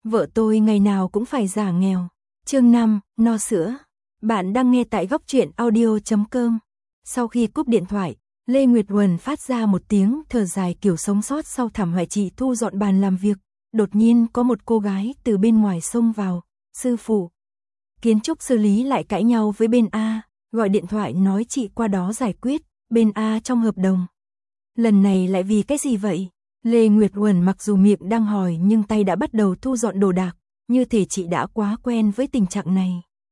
Vợ tôi ngày nào cũng phải giả nghèo. Chương 5, no sữa. Bạn đang nghe tại góc truyện audio.com. Sau khi cúp điện thoại, Lê Nguyệt Uẩn phát ra một tiếng thở dài kiểu sống sót sau thảm họa. Chị thu dọn bàn làm việc. Đột nhiên có một cô gái từ bên ngoài xông vào. Sư phụ. Kiến trúc xử lý lại cãi nhau với bên A, gọi điện thoại nói chị qua đó giải quyết, bên A trong hợp đồng. Lần này lại vì cái gì vậy? Lê Nguyệt Uẩn mặc dù miệng đang hỏi nhưng tay đã bắt đầu thu dọn đồ đạc, như thể chị đã quá quen với tình trạng này.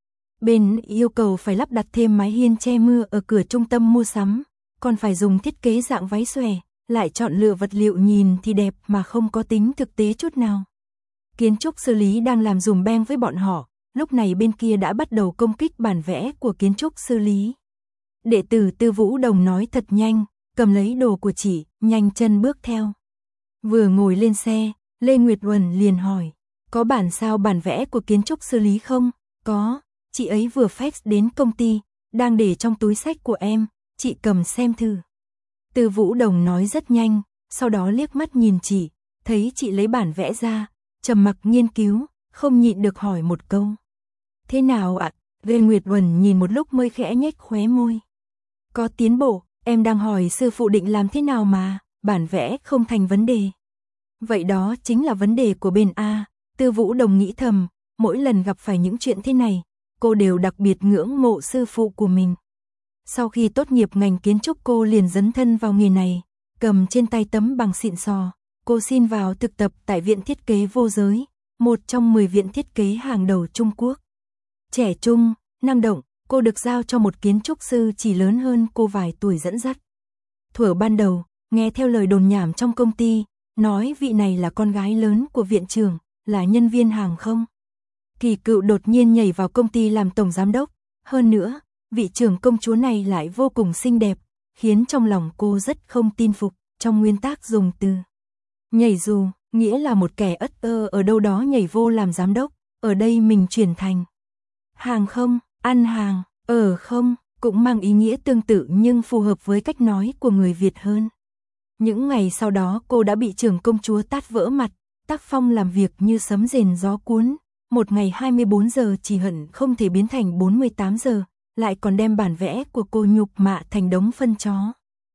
Bên yêu cầu phải lắp đặt thêm mái hiên che mưa ở cửa trung tâm mua sắm, còn phải dùng thiết kế dạng váy xòe, lại chọn lựa vật liệu nhìn thì đẹp mà không có tính thực tế chút nào. Kiến trúc xử lý đang làm dùm beng với bọn họ, lúc này bên kia đã bắt đầu công kích bản vẽ của kiến trúc xử lý. Đệ tử Tư Vũ Đồng nói thật nhanh, cầm lấy đồ của chị, nhanh chân bước theo. Vừa ngồi lên xe, Lê Nguyệt Uẩn liền hỏi, có bản sao bản vẽ của kiến trúc xử lý không? Có, chị ấy vừa fax đến công ty, đang để trong túi xách của em, chị cầm xem thử. Tư Vũ Đồng nói rất nhanh, sau đó liếc mắt nhìn chị, thấy chị lấy bản vẽ ra, trầm mặc nghiên cứu, không nhịn được hỏi một câu. Thế nào ạ? Lê Nguyệt Uẩn nhìn một lúc mới khẽ nhếch khóe môi. Có tiến bộ, em đang hỏi sư phụ định làm thế nào mà, bản vẽ không thành vấn đề. Vậy đó chính là vấn đề của bên A, Tư Vũ Đồng nghĩ thầm, mỗi lần gặp phải những chuyện thế này, cô đều đặc biệt ngưỡng mộ sư phụ của mình. Sau khi tốt nghiệp ngành kiến trúc cô liền dấn thân vào nghề này, cầm trên tay tấm bằng xịn sò, cô xin vào thực tập tại Viện Thiết kế Vô Giới, một trong 10 viện thiết kế hàng đầu Trung Quốc. Trẻ trung, năng động, cô được giao cho một kiến trúc sư chỉ lớn hơn cô vài tuổi dẫn dắt. Thuở ban đầu, nghe theo lời đồn nhảm trong công ty, nói vị này là con gái lớn của viện trưởng, là nhân viên hàng không. Kỳ Cựu đột nhiên nhảy vào công ty làm tổng giám đốc, hơn nữa, vị trưởng công chúa này lại vô cùng xinh đẹp, khiến trong lòng cô rất không tin phục, trong nguyên tắc dùng từ nhảy dù, nghĩa là một kẻ ất ơ ở đâu đó nhảy vô làm giám đốc, ở đây mình chuyển thành hàng không, ăn hàng, ở không, cũng mang ý nghĩa tương tự nhưng phù hợp với cách nói của người Việt hơn. Những ngày sau đó cô đã bị trưởng công chúa tát vỡ mặt, tác phong làm việc như sấm rền gió cuốn, một ngày 24 giờ chỉ hận không thể biến thành 48 giờ, lại còn đem bản vẽ của cô nhục mạ thành đống phân chó.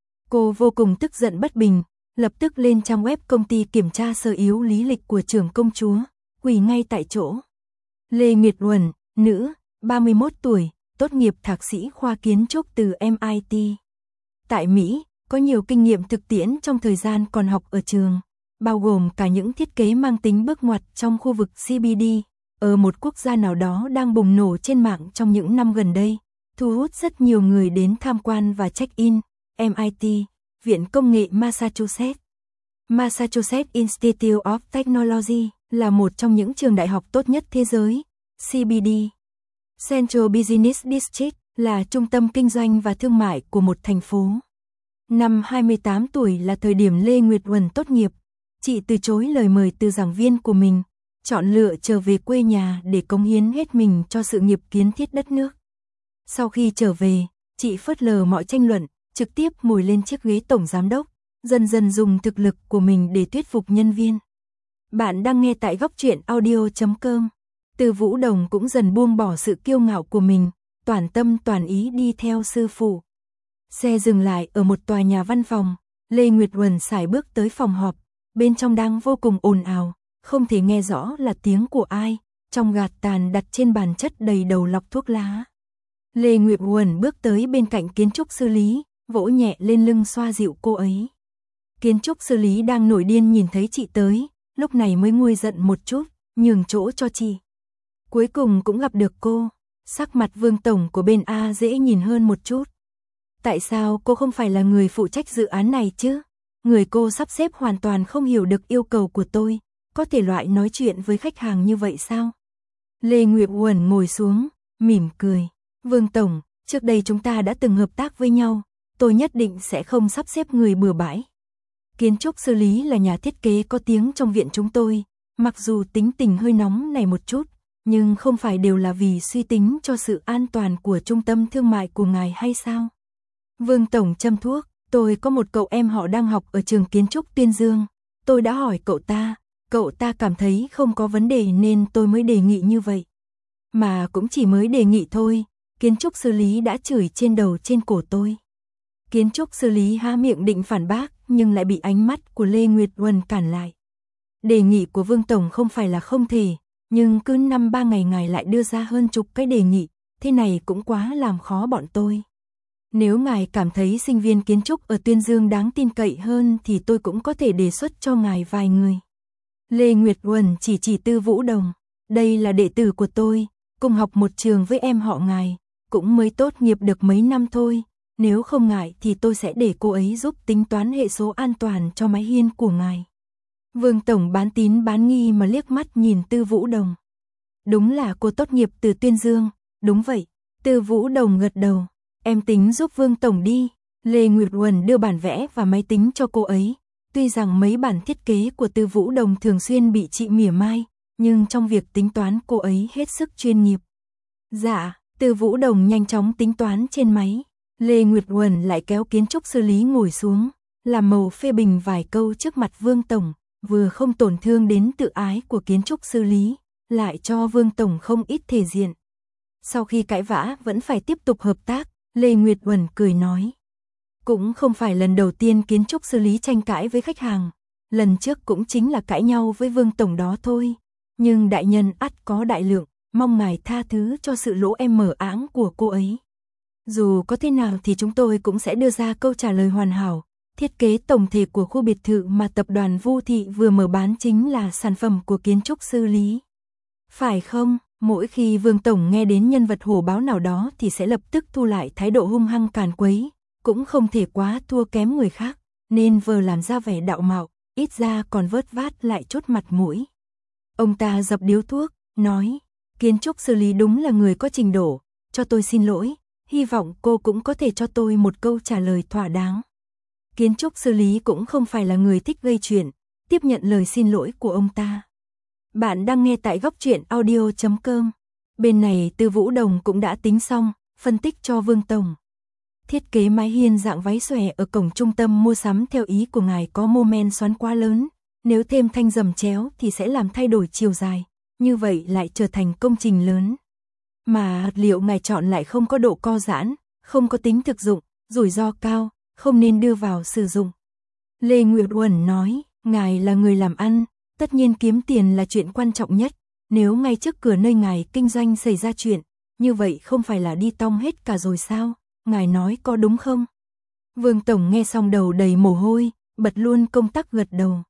Cô vô cùng tức giận bất bình, lập tức lên trang web công ty kiểm tra sơ yếu lý lịch của trưởng công chúa, quỳ ngay tại chỗ. Lê Nguyệt Uẩn, nữ, 31 tuổi, tốt nghiệp thạc sĩ khoa kiến trúc từ MIT. Tại Mỹ, có nhiều kinh nghiệm thực tiễn trong thời gian còn học ở trường, bao gồm cả những thiết kế mang tính bước ngoặt trong khu vực CBD, ở một quốc gia nào đó đang bùng nổ trên mạng trong những năm gần đây, thu hút rất nhiều người đến tham quan và check-in. MIT, Viện Công nghệ Massachusetts. Massachusetts Institute of Technology là một trong những trường đại học tốt nhất thế giới. CBD, Central Business District, là trung tâm kinh doanh và thương mại của một thành phố. Năm 28 tuổi là thời điểm Lê Nguyệt Uẩn tốt nghiệp, chị từ chối lời mời từ giảng viên của mình, chọn lựa trở về quê nhà để cống hiến hết mình cho sự nghiệp kiến thiết đất nước. Sau khi trở về, chị phớt lờ mọi tranh luận, trực tiếp ngồi lên chiếc ghế tổng giám đốc, dần dần dùng thực lực của mình để thuyết phục nhân viên. Bạn đang nghe tại góc truyện audio.com. Tư Vũ Đồng cũng dần buông bỏ sự kiêu ngạo của mình, toàn tâm toàn ý đi theo sư phụ. Xe dừng lại ở một tòa nhà văn phòng, Lê Nguyệt Uẩn sải bước tới phòng họp, bên trong đang vô cùng ồn ào, không thể nghe rõ là tiếng của ai, trong gạt tàn đặt trên bàn chất đầy đầu lọc thuốc lá. Lê Nguyệt Uẩn bước tới bên cạnh kiến trúc sư Lý, vỗ nhẹ lên lưng xoa dịu cô ấy. Kiến trúc sư Lý đang nổi điên nhìn thấy chị tới, lúc này mới nguôi giận một chút, nhường chỗ cho chị. Cuối cùng cũng gặp được cô, sắc mặt Vương tổng của bên A dễ nhìn hơn một chút. Tại sao cô không phải là người phụ trách dự án này chứ? Người cô sắp xếp hoàn toàn không hiểu được yêu cầu của tôi, có thể loại nói chuyện với khách hàng như vậy sao? Lê Nguyệt Uẩn ngồi xuống, mỉm cười. Vương tổng, trước đây chúng ta đã từng hợp tác với nhau, tôi nhất định sẽ không sắp xếp người bừa bãi. Kiến trúc sư Lý là nhà thiết kế có tiếng trong viện chúng tôi, mặc dù tính tình hơi nóng này một chút, nhưng không phải đều là vì suy tính cho sự an toàn của trung tâm thương mại của ngài hay sao? Vương tổng châm thuốc, tôi có một cậu em họ đang học ở trường kiến trúc Tuyên Dương, tôi đã hỏi cậu ta, Cậu ta cảm thấy không có vấn đề nên tôi mới đề nghị như vậy. Mà cũng chỉ mới đề nghị thôi, kiến trúc sư Lý đã chửi trên đầu trên cổ tôi. Kiến trúc sư Lý há miệng định phản bác nhưng lại bị ánh mắt của Lê Nguyệt Uẩn cản lại. Đề nghị của Vương Tổng không phải là không thể, nhưng cứ 5-3 ngày ngài lại đưa ra hơn chục cái đề nghị, thế này cũng quá làm khó bọn tôi. Nếu ngài cảm thấy sinh viên kiến trúc ở Tuyên Dương đáng tin cậy hơn thì tôi cũng có thể đề xuất cho ngài vài người. Lê Nguyệt Uẩn chỉ Tư Vũ Đồng. Đây là đệ tử của tôi, cùng học một trường với em họ ngài, cũng mới tốt nghiệp được mấy năm thôi. Nếu không ngại thì tôi sẽ để cô ấy giúp tính toán hệ số an toàn cho mái hiên của ngài. Vương Tổng bán tín bán nghi mà liếc mắt nhìn Tư Vũ Đồng. Đúng là cô tốt nghiệp từ Tuyên Dương, đúng vậy. Tư Vũ Đồng gật đầu. Em tính giúp Vương Tổng đi. Lê Nguyệt Uẩn đưa bản vẽ và máy tính cho cô ấy. Tuy rằng mấy bản thiết kế của Tư Vũ Đồng thường xuyên bị chị mỉa mai, nhưng trong việc tính toán cô ấy hết sức chuyên nghiệp. Dạ, Tư Vũ Đồng nhanh chóng tính toán trên máy. Lê Nguyệt Uẩn lại kéo kiến trúc sư Lý ngồi xuống, làm màu phê bình vài câu trước mặt Vương Tổng, vừa không tổn thương đến tự ái của kiến trúc sư Lý, lại cho Vương Tổng không ít thể diện. Sau khi cãi vã vẫn phải tiếp tục hợp tác, Lê Nguyệt Uẩn cười nói. Cũng không phải lần đầu tiên kiến trúc sư Lý tranh cãi với khách hàng, lần trước cũng chính là cãi nhau với Vương Tổng đó thôi. Nhưng đại nhân ắt có đại lượng, mong ngài tha thứ cho sự lỗ em mở áng của cô ấy. Dù có thế nào thì chúng tôi cũng sẽ đưa ra câu trả lời hoàn hảo. Thiết kế tổng thể của khu biệt thự mà tập đoàn Vu Thị vừa mở bán chính là sản phẩm của kiến trúc sư Lý. Phải không? Mỗi khi Vương Tổng nghe đến nhân vật hổ báo nào đó thì sẽ lập tức thu lại thái độ hung hăng càn quấy, cũng không thể quá thua kém người khác, nên vừa làm ra vẻ đạo mạo, ít ra còn vớt vát lại chốt mặt mũi. Ông ta dập điếu thuốc, nói, kiến trúc sư Lý đúng là người có trình độ, cho tôi xin lỗi, hy vọng cô cũng có thể cho tôi một câu trả lời thỏa đáng. Kiến trúc sư Lý cũng không phải là người thích gây chuyện, tiếp nhận lời xin lỗi của ông ta. Bạn đang nghe tại góc truyện audio.com. Bên này Tư Vũ Đồng cũng đã tính xong, phân tích cho Vương Tổng. Thiết kế mái hiên dạng váy xòe ở cổng trung tâm mua sắm theo ý của ngài có mô men xoắn quá lớn, nếu thêm thanh rầm chéo thì sẽ làm thay đổi chiều dài, như vậy lại trở thành công trình lớn. Mà hạt liệu ngài chọn lại không có độ co giãn, không có tính thực dụng, rủi ro cao, không nên đưa vào sử dụng. Lê Nguyệt Uẩn nói, ngài là người làm ăn, tất nhiên kiếm tiền là chuyện quan trọng nhất, nếu ngay trước cửa nơi ngài kinh doanh xảy ra chuyện, như vậy không phải là đi tong hết cả rồi sao, ngài nói có đúng không? Vương Tổng nghe xong đầu đầy mồ hôi, bật luôn công tắc gật đầu.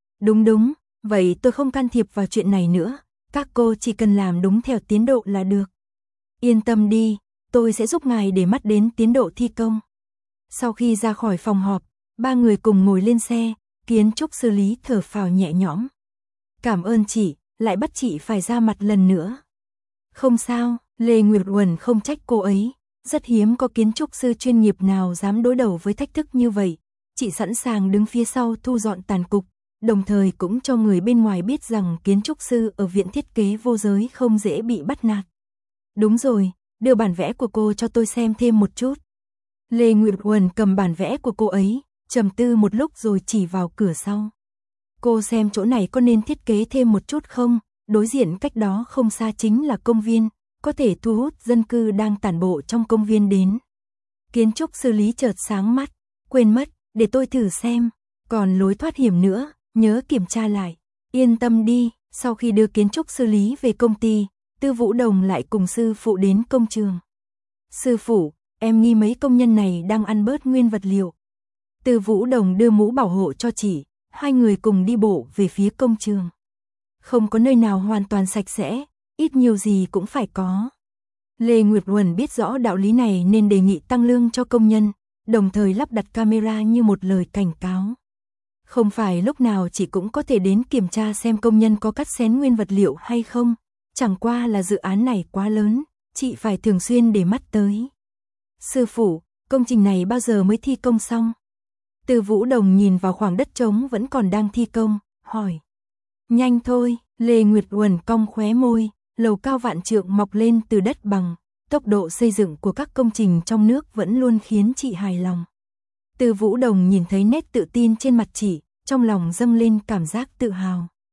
Đúng, vậy tôi không can thiệp vào chuyện này nữa, các cô chỉ cần làm đúng theo tiến độ là được. Yên tâm đi, tôi sẽ giúp ngài để mắt đến tiến độ thi công. Sau khi ra khỏi phòng họp, ba người cùng ngồi lên xe, kiến trúc sư Lý thở phào nhẹ nhõm. Cảm ơn chị, lại bắt chị phải ra mặt lần nữa. Không sao, Lê Nguyệt Uẩn không trách cô ấy, rất hiếm có kiến trúc sư chuyên nghiệp nào dám đối đầu với thách thức như vậy. Chị sẵn sàng đứng phía sau thu dọn tàn cục, đồng thời cũng cho người bên ngoài biết rằng kiến trúc sư ở viện thiết kế vô giới không dễ bị bắt nạt. Đúng rồi, đưa bản vẽ của cô cho tôi xem thêm một chút. Lê Nguyệt Uẩn cầm bản vẽ của cô ấy, trầm tư một lúc rồi chỉ vào cửa sau. Cô xem chỗ này có nên thiết kế thêm một chút không? Đối diện cách đó không xa chính là công viên, có thể thu hút dân cư đang tản bộ trong công viên đến. Kiến trúc sư Lý chợt sáng mắt, quên mất, để tôi thử xem. Còn lối thoát hiểm nữa, nhớ kiểm tra lại. Yên tâm đi, sau khi đưa kiến trúc sư Lý về công ty, Tư Vũ Đồng lại cùng sư phụ đến công trường. Sư phụ, em nghi mấy công nhân này đang ăn bớt nguyên vật liệu. Tư Vũ Đồng đưa mũ bảo hộ cho chị, hai người cùng đi bộ về phía công trường. Không có nơi nào hoàn toàn sạch sẽ, ít nhiều gì cũng phải có. Lê Nguyệt Uẩn biết rõ đạo lý này nên đề nghị tăng lương cho công nhân, đồng thời lắp đặt camera như một lời cảnh cáo. Không phải lúc nào chị cũng có thể đến kiểm tra xem công nhân có cắt xén nguyên vật liệu hay không, chẳng qua là dự án này quá lớn, chị phải thường xuyên để mắt tới. Sư phụ, công trình này bao giờ mới thi công xong? Tư Vũ Đồng nhìn vào khoảng đất trống vẫn còn đang thi công, hỏi. Nhanh thôi, Lê Nguyệt Uẩn cong khóe môi, lầu cao vạn trượng mọc lên từ đất bằng, tốc độ xây dựng của các công trình trong nước vẫn luôn khiến chị hài lòng. Tư Vũ Đồng nhìn thấy nét tự tin trên mặt chị, trong lòng dâng lên cảm giác tự hào.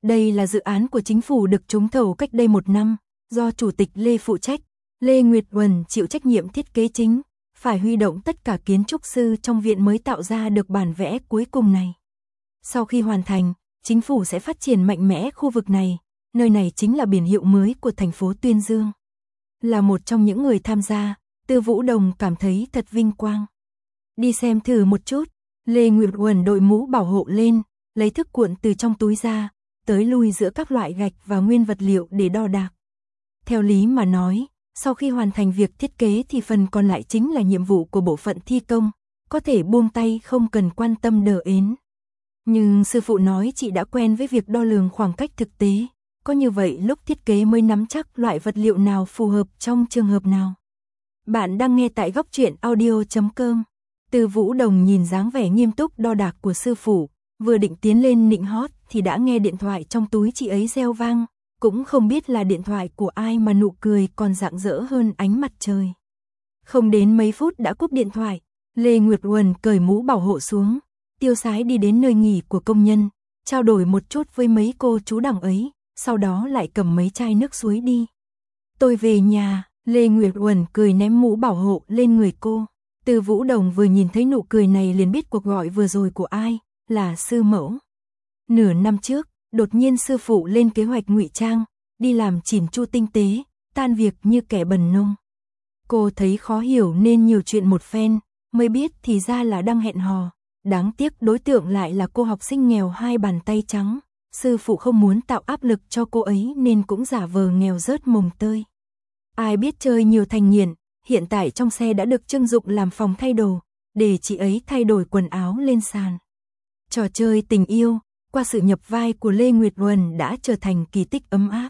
Đây là dự án của chính phủ được trúng thầu cách đây 1 năm, do Chủ tịch Lê phụ trách, Lê Nguyệt Uẩn chịu trách nhiệm thiết kế chính, phải huy động tất cả kiến trúc sư trong viện mới tạo ra được bản vẽ cuối cùng này. Sau khi hoàn thành, chính phủ sẽ phát triển mạnh mẽ khu vực này, nơi này chính là biển hiệu mới của thành phố Tuyên Dương. Là một trong những người tham gia, Tư Vũ Đồng cảm thấy thật vinh quang. Đi xem thử một chút, Lê Nguyệt Uẩn đội mũ bảo hộ lên, lấy thước cuộn từ trong túi ra, tới lui giữa các loại gạch và nguyên vật liệu để đo đạc. Theo lý mà nói, sau khi hoàn thành việc thiết kế thì phần còn lại chính là nhiệm vụ của bộ phận thi công, có thể buông tay không cần quan tâm đờ ến. Nhưng sư phụ nói chị đã quen với việc đo lường khoảng cách thực tế, có như vậy lúc thiết kế mới nắm chắc loại vật liệu nào phù hợp trong trường hợp nào. Bạn đang nghe tại góc truyện audio.com. Tư Vũ Đồng nhìn dáng vẻ nghiêm túc đo đạc của sư phụ, vừa định tiến lên nịnh hót thì đã nghe điện thoại trong túi chị ấy reo vang, cũng không biết là điện thoại của ai mà nụ cười còn rạng rỡ hơn ánh mặt trời. Không đến mấy phút đã cúp điện thoại, Lê Nguyệt Uẩn cởi mũ bảo hộ xuống, tiêu sái đi đến nơi nghỉ của công nhân, trao đổi một chút với mấy cô chú đằng ấy, sau đó lại cầm mấy chai nước suối đi. Tôi về nhà, Lê Nguyệt Uẩn cười ném mũ bảo hộ lên người cô. Tư Vũ Đồng vừa nhìn thấy nụ cười này liền biết cuộc gọi vừa rồi của ai, là sư mẫu. Nửa năm trước, đột nhiên sư phụ lên kế hoạch ngụy trang, đi làm chỉn chu tinh tế, tan việc như kẻ bần nông. Cô thấy khó hiểu nên nhiều chuyện một phen, mới biết thì ra là đang hẹn hò. Đáng tiếc đối tượng lại là cô học sinh nghèo hai bàn tay trắng. Sư phụ không muốn tạo áp lực cho cô ấy nên cũng giả vờ nghèo rớt mồng tơi. Ai biết chơi nhiều thành nghiện, hiện tại trong xe đã được trưng dụng làm phòng thay đồ, để chị ấy thay đổi quần áo lên sàn. Trò chơi tình yêu, qua sự nhập vai của Lê Nguyệt Uẩn đã trở thành kỳ tích ấm áp.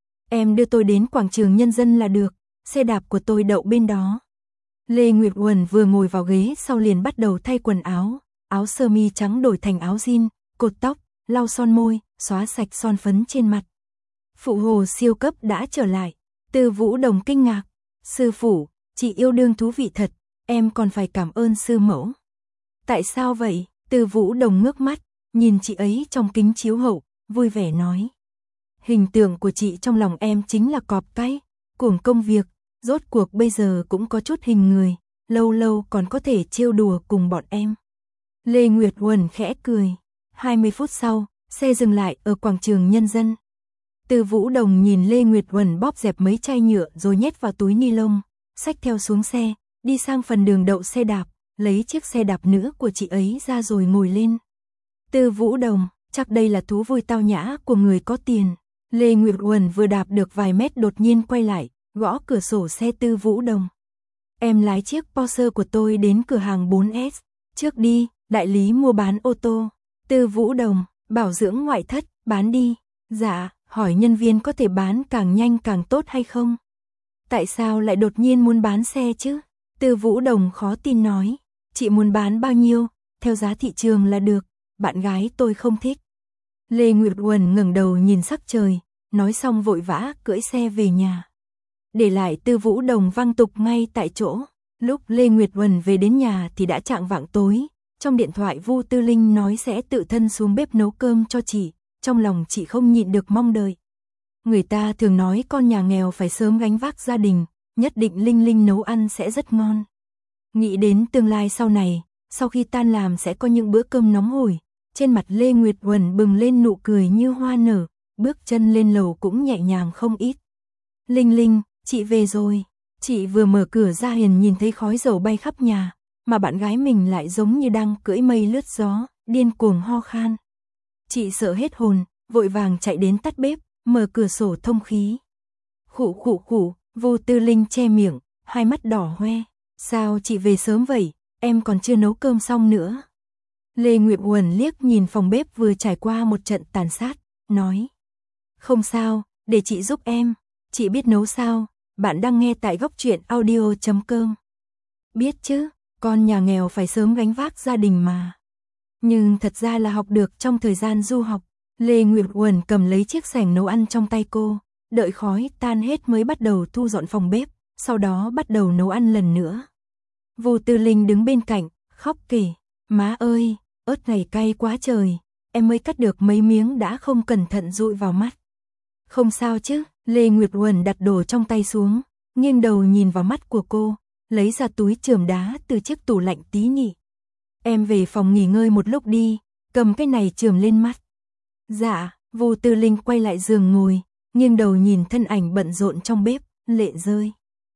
Em đưa tôi đến quảng trường Nhân dân là được, xe đạp của tôi đậu bên đó. Lê Nguyệt Uẩn vừa ngồi vào ghế sau liền bắt đầu thay quần áo, áo sơ mi trắng đổi thành áo jean, cột tóc, lau son môi, xóa sạch son phấn trên mặt. Phụ hồ siêu cấp đã trở lại. Tư Vũ Đồng kinh ngạc. Sư phụ, chị yêu đương thú vị thật, em còn phải cảm ơn sư mẫu. Tại sao vậy? Tư Vũ Đồng ngước mắt, nhìn chị ấy trong kính chiếu hậu, vui vẻ nói. Hình tượng của chị trong lòng em chính là cọp cái, cuồng công việc, rốt cuộc bây giờ cũng có chút hình người, lâu lâu còn có thể trêu đùa cùng bọn em. Lê Nguyệt Uẩn khẽ cười. 20 phút sau, xe dừng lại ở quảng trường Nhân dân. Tư Vũ Đồng nhìn Lê Nguyệt Uẩn bóp dẹp mấy chai nhựa rồi nhét vào túi ni lông, xách theo xuống xe, đi sang phần đường đậu xe đạp, lấy chiếc xe đạp nữa của chị ấy ra rồi ngồi lên. Tư Vũ Đồng, chắc đây là thú vui tao nhã của người có tiền. Lê Nguyệt Uẩn vừa đạp được vài mét đột nhiên quay lại, gõ cửa sổ xe Tư Vũ Đồng. Em lái chiếc Porsche của tôi đến cửa hàng 4S, trước đi, đại lý mua bán ô tô. Tư Vũ Đồng, bảo dưỡng ngoại thất, bán đi. Dạ, hỏi nhân viên có thể bán càng nhanh càng tốt hay không? Tại sao lại đột nhiên muốn bán xe chứ? Tư Vũ Đồng khó tin nói. Chị muốn bán bao nhiêu? Theo giá thị trường là được, bạn gái tôi không thích. Lê Nguyệt Uẩn ngẩng đầu nhìn sắc trời, nói xong vội vã cưỡi xe về nhà. Để lại Tư Vũ Đồng văng tục ngay tại chỗ. Lúc Lê Nguyệt Uẩn về đến nhà thì đã chạng vạng tối. Trong điện thoại Vu Tư Linh nói sẽ tự thân xuống bếp nấu cơm cho chị, trong lòng chị không nhịn được mong đợi. Người ta thường nói con nhà nghèo phải sớm gánh vác gia đình, nhất định Linh Linh nấu ăn sẽ rất ngon. Nghĩ đến tương lai sau này, sau khi tan làm sẽ có những bữa cơm nóng hổi, trên mặt Lê Nguyệt Uẩn bừng lên nụ cười như hoa nở, bước chân lên lầu cũng nhẹ nhàng không ít. Linh Linh, chị về rồi. Chị vừa mở cửa ra liền nhìn thấy khói dầu bay khắp nhà, mà bạn gái mình lại giống như đang cưỡi mây lướt gió, điên cuồng ho khan. Chị sợ hết hồn, vội vàng chạy đến tắt bếp, mở cửa sổ thông khí. Khụ khụ khụ, Vu Tư Linh che miệng, hai mắt đỏ hoe. Sao chị về sớm vậy, em còn chưa nấu cơm xong nữa. Lê Nguyệt Uẩn liếc nhìn phòng bếp vừa trải qua một trận tàn sát, nói. Không sao, để chị giúp em. Chị biết nấu sao? Bạn đang nghe tại góc truyện audio.com. Biết chứ, con nhà nghèo phải sớm gánh vác gia đình mà. Nhưng thật ra là học được trong thời gian du học. Lê Nguyệt Uẩn cầm lấy chiếc xẻng nấu ăn trong tay cô, đợi khói tan hết mới bắt đầu thu dọn phòng bếp, sau đó bắt đầu nấu ăn lần nữa. Vu Tư Linh đứng bên cạnh, khóc kể, má ơi, ớt này cay quá trời, em mới cắt được mấy miếng đã không cẩn thận dụi vào mắt. Không sao chứ, Lê Nguyệt Uẩn đặt đồ trong tay xuống, nghiêng đầu nhìn vào mắt của cô, lấy ra túi chườm đá từ chiếc tủ lạnh tí nhỉ. Em về phòng nghỉ ngơi một lúc đi, cầm cái này chườm lên mắt. Dạ, Vu Tư Linh quay lại giường ngồi, nghiêng đầu nhìn thân ảnh bận rộn trong bếp, lệ rơi.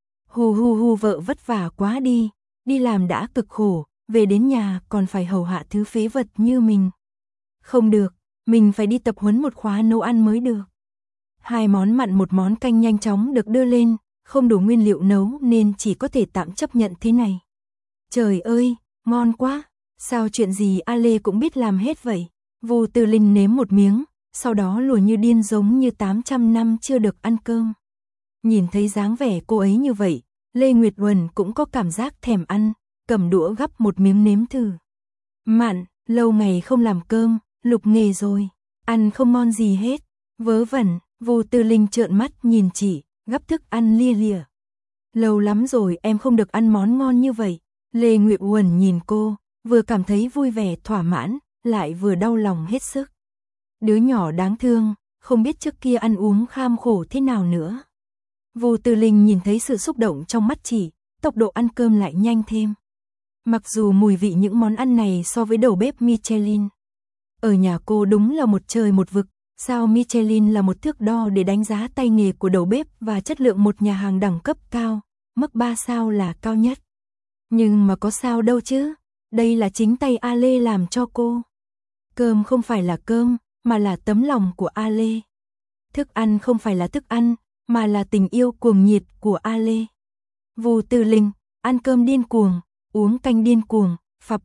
Hu vợ vất vả quá đi làm đã cực khổ, về đến nhà còn phải hầu hạ thứ phế vật như mình. Không được, mình phải đi tập huấn một khóa nấu ăn mới được. 2 món mặn 1 món canh nhanh chóng được đưa lên, không đủ nguyên liệu nấu nên chỉ có thể tạm chấp nhận thế này. Trời ơi, ngon quá, sao chuyện gì A Lê cũng biết làm hết vậy? Vu Tư Linh nếm một miếng, sau đó lùa như điên giống như 800 năm chưa được ăn cơm. Nhìn thấy dáng vẻ cô ấy như vậy, Lê Nguyệt Uẩn cũng có cảm giác thèm ăn, cầm đũa gắp một miếng nếm thử. Mặn, lâu ngày không làm cơm, lục nghề rồi, ăn không ngon gì hết. Vớ vẩn, Vu Tư Linh trợn mắt nhìn chị, gắp thức ăn lia lịa. Lâu lắm rồi em không được ăn món ngon như vậy. Lê Nguyệt Uẩn nhìn cô, vừa cảm thấy vui vẻ thỏa mãn, lại vừa đau lòng hết sức. Đứa nhỏ đáng thương, không biết trước kia ăn uống kham khổ thế nào nữa. Vu Tư Linh nhìn thấy sự xúc động trong mắt chị, tốc độ ăn cơm lại nhanh thêm. Mặc dù mùi vị những món ăn này so với đầu bếp Michelin ở nhà cô đúng là một trời một vực, sao Michelin là một thước đo để đánh giá tay nghề của đầu bếp và chất lượng một nhà hàng đẳng cấp cao, mức 3 sao là cao nhất. Nhưng mà có sao đâu chứ, đây là chính tay A Lê làm cho cô. Cơm không phải là cơm, mà là tấm lòng của A Lê. Thức ăn không phải là thức ăn, mà là tình yêu cuồng nhiệt của A Lê. Vu Tư Linh, ăn cơm điên cuồng, uống canh điên cuồng, phập.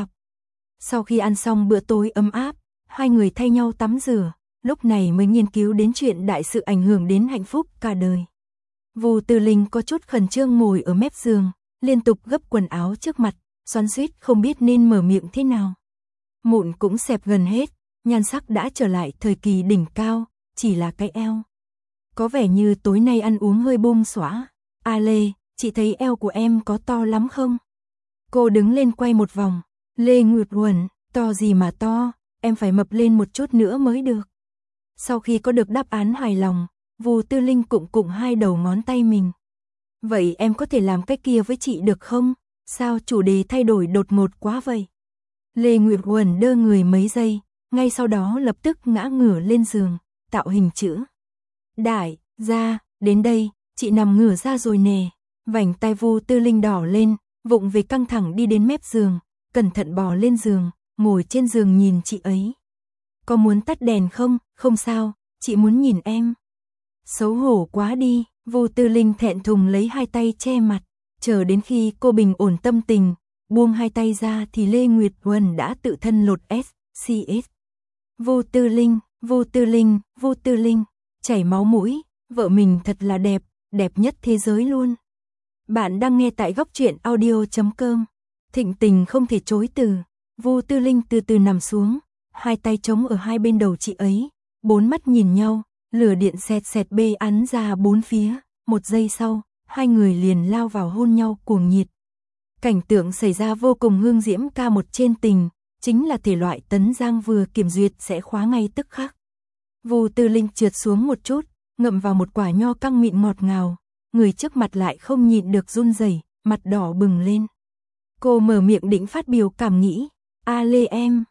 Sau khi ăn xong bữa tối ấm áp, 2 người thay nhau tắm rửa, lúc này mới nghiên cứu đến chuyện đại sự ảnh hưởng đến hạnh phúc cả đời. Vu Tư Linh có chút khẩn trương ngồi ở mép giường, liên tục gấp quần áo trước mặt, xoắn xuýt không biết nên mở miệng thế nào. Mụn cũng xẹp gần hết, nhan sắc đã trở lại thời kỳ đỉnh cao, chỉ là cái eo. Có vẻ như tối nay ăn uống hơi bung xõa. A Lê, chị thấy eo của em có to lắm không? Cô đứng lên quay một vòng. Lê Nguyệt Uẩn, to gì mà to, em phải mập lên một chút nữa mới được. Sau khi có được đáp án hài lòng, Vu Tư Linh cụng 2 đầu ngón tay mình. Vậy em có thể làm cái kia với chị được không? Sao chủ đề thay đổi đột ngột quá vậy? Lê Nguyệt Uẩn đơ người mấy giây, ngay sau đó lập tức ngã ngửa lên giường, tạo hình chữ đại ra, đến đây, chị nằm ngửa ra rồi nè. Vành tai Vu Tư Linh đỏ lên, vụng về căng thẳng đi đến mép giường, cẩn thận bò lên giường, ngồi trên giường nhìn chị ấy. Có muốn tắt đèn không? Không sao, chị muốn nhìn em. Xấu hổ quá đi, Vu Tư Linh thẹn thùng lấy 2 tay che mặt, chờ đến khi cô bình ổn tâm tình, buông 2 tay ra thì Lê Nguyệt Uẩn đã tự thân lột SCS. Vu Tư Linh, chảy máu mũi, vợ mình thật là đẹp, đẹp nhất thế giới luôn. Bạn đang nghe tại góc truyện audio.com. Thịnh tình không thể chối từ. Vu Tư Linh từ từ nằm xuống, 2 tay chống ở 2 bên đầu chị ấy, 4 mắt nhìn nhau, lửa điện xẹt bê ắn ra 4 phía, 1 giây sau, 2 người liền lao vào hôn nhau cuồng nhiệt. Cảnh tượng xảy ra vô cùng hương diễm ca một trên tình, chính là thể loại Tấn Giang vừa kiểm duyệt sẽ khóa ngay tức khắc. Vu Tư Linh trượt xuống một chút, ngậm vào một quả nho căng mịn ngọt ngào, người trước mặt lại không nhịn được run rẩy, mặt đỏ bừng lên. Cô mở miệng định phát biểu cảm nghĩ. A Lê em,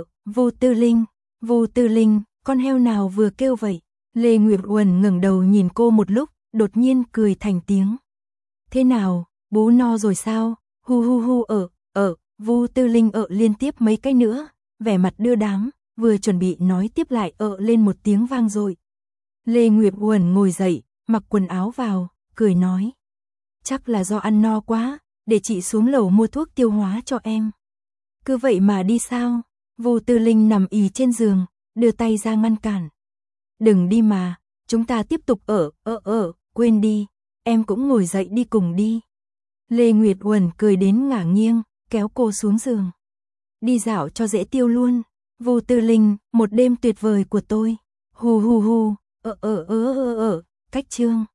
Vu Tư Linh, con heo nào vừa kêu vậy? Lê Nguyệt Uẩn ngẩng đầu nhìn cô một lúc, đột nhiên cười thành tiếng. Thế nào, bú no rồi sao? Hu Vu Tư Linh liên tiếp mấy cái nữa, vẻ mặt đưa đám, vừa chuẩn bị nói tiếp lại lên một tiếng vang dội. Lê Nguyệt Uẩn ngồi dậy, mặc quần áo vào, cười nói. Chắc là do ăn no quá, để chị xuống lầu mua thuốc tiêu hóa cho em. Cứ vậy mà đi sao? Vu Tư Linh nằm ì trên giường, đưa tay ra ngăn cản. Đừng đi mà, chúng ta tiếp tục quên đi, em cũng ngồi dậy đi cùng đi. Lê Nguyệt Uẩn cười đến ngả nghiêng, kéo cô xuống giường. Đi dạo cho dễ tiêu luôn. Vu Tư Linh, một đêm tuyệt vời của tôi. Cách chương.